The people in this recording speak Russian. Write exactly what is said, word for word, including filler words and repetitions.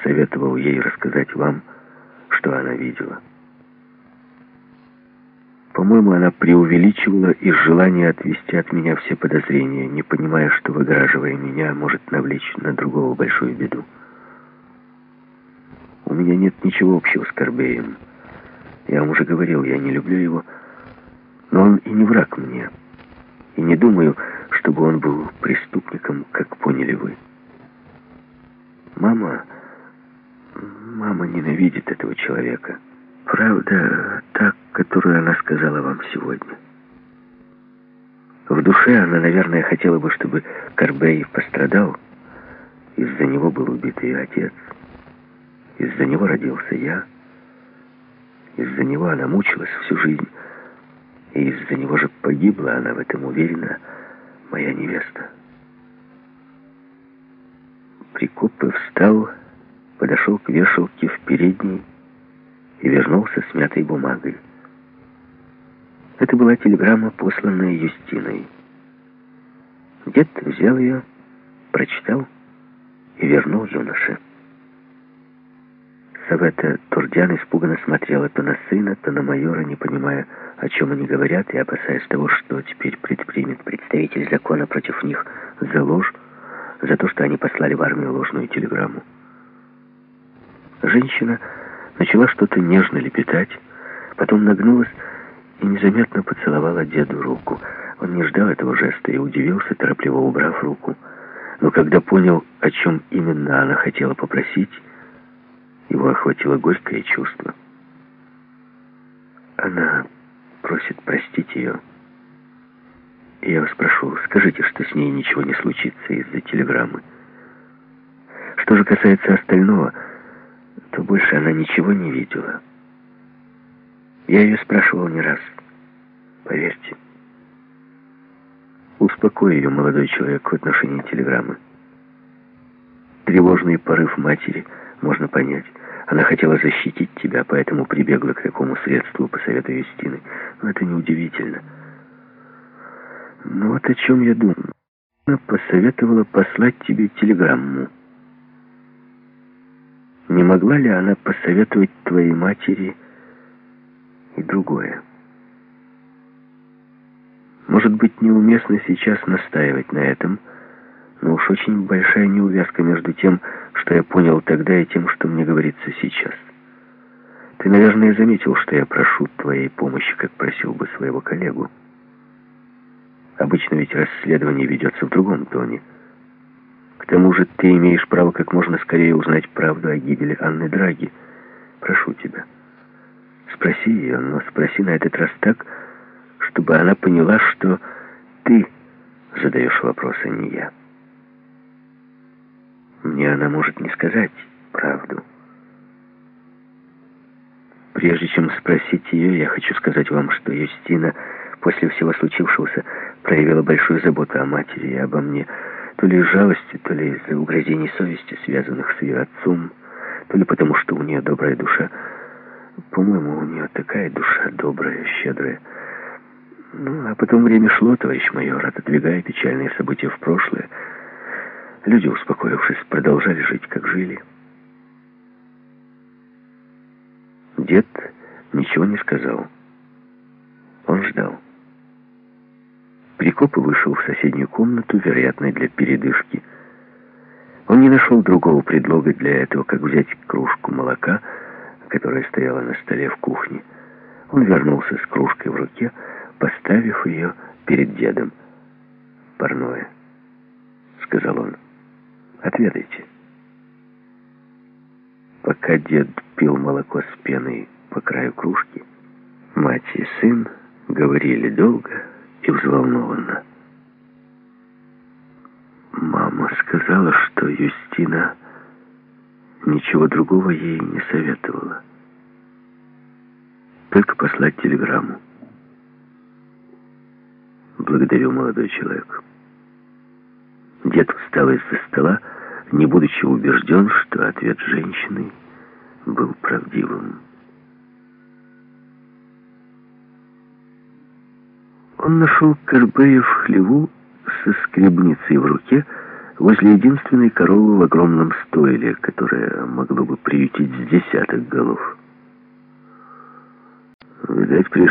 советовал ей рассказать вам, что она видела. По-моему, она преувеличивала из желания отвести от меня все подозрения, не понимая, что, выгораживая меня, может навлечь на другого большую беду. У меня нет ничего общего с Корбеем. Я вам уже говорил, я не люблю его, но он и не враг мне. И не думаю, чтобы он был преступником, как поняли вы. Мама... Мама ненавидит этого человека. Правда, та, которую она сказала вам сегодня. В душе она, наверное, хотела бы, чтобы Корбей пострадал. Из-за него был убит ее отец. Из-за него родился я. Из-за него она мучилась всю жизнь. И из-за него же погибла, она в этом уверена, моя невеста. Прикопы встал, подошел к вешалке в передней и вернулся с мятой бумагой. Это была телеграмма, посланная Юстиной. Дед взял ее, прочитал и вернул юноше. Савета Турдян испуганно смотрела то на сына, то на майора, не понимая, о чем они говорят, и опасаясь того, что теперь предпримет представитель закона против них за ложь, за то, что они послали в армию ложную телеграмму. Женщина начала что-то нежно лепетать, потом нагнулась и незаметно поцеловала деду руку. Он не ждал этого жеста и удивился, торопливо убрав руку. Но когда понял, о чем именно она хотела попросить, его охватило горькое чувство. Она просит простить ее. И я вас прошу, скажите, что с ней ничего не случится из-за телеграммы. Что же касается остального, то больше она ничего не видела. Я ее спрашивал не раз. Поверьте. Успокой ее, молодой человек, в отношении телеграммы. Тревожный порыв матери можно понять. Она хотела защитить тебя, поэтому прибегла к такому средству по совету Юстины. Но это неудивительно. Но вот о чем я думаю. Она посоветовала послать тебе телеграмму. Не могла ли она посоветовать твоей матери и другое? Может быть, неуместно сейчас настаивать на этом, но уж очень большая неувязка между тем, что я понял тогда, и тем, что мне говорится сейчас. Ты, наверное, заметил, что я прошу твоей помощи, как просил бы своего коллегу. Обычно ведь расследование ведется в другом тоне. К тому же ты имеешь право как можно скорее узнать правду о гибели Анны Драги. Прошу тебя, спроси ее, но спроси на этот раз так, чтобы она поняла, что ты задаешь вопрос, а не я. Мне она может не сказать правду. Прежде чем спросить ее, я хочу сказать вам, что Юстина после всего случившегося проявила большую заботу о матери и обо мне, то ли из жалости, то ли из-за угрызений совести, связанных с ее отцом, то ли потому, что у нее добрая душа. По-моему, у нее такая душа добрая, щедрая. Ну, а потом время шло, товарищ майор, отодвигая печальные события в прошлое. Люди, успокоившись, продолжали жить, как жили. Дед ничего не сказал. Он ждал. Прикоп вышел в соседнюю комнату, вероятно, для передышки. Он не нашел другого предлога для этого, как взять кружку молока, которая стояла на столе в кухне. Он вернулся с кружкой в руке, поставив ее перед дедом. «Парное», — сказал он, — «отведайте». Пока дед пил молоко с пеной по краю кружки, мать и сын говорили долго и взволнованно. Мама сказала, что Юстина ничего другого ей не советовала. Только послать телеграмму. Благодарю, молодой человек. Дед встал из-за стола, не будучи убежден, что ответ женщины был правдивым. Он нашел Корбея в хлеву со скребницей в руке, возле единственной коровы в огромном стойле, которое могло бы приютить с десяток голов. Видать,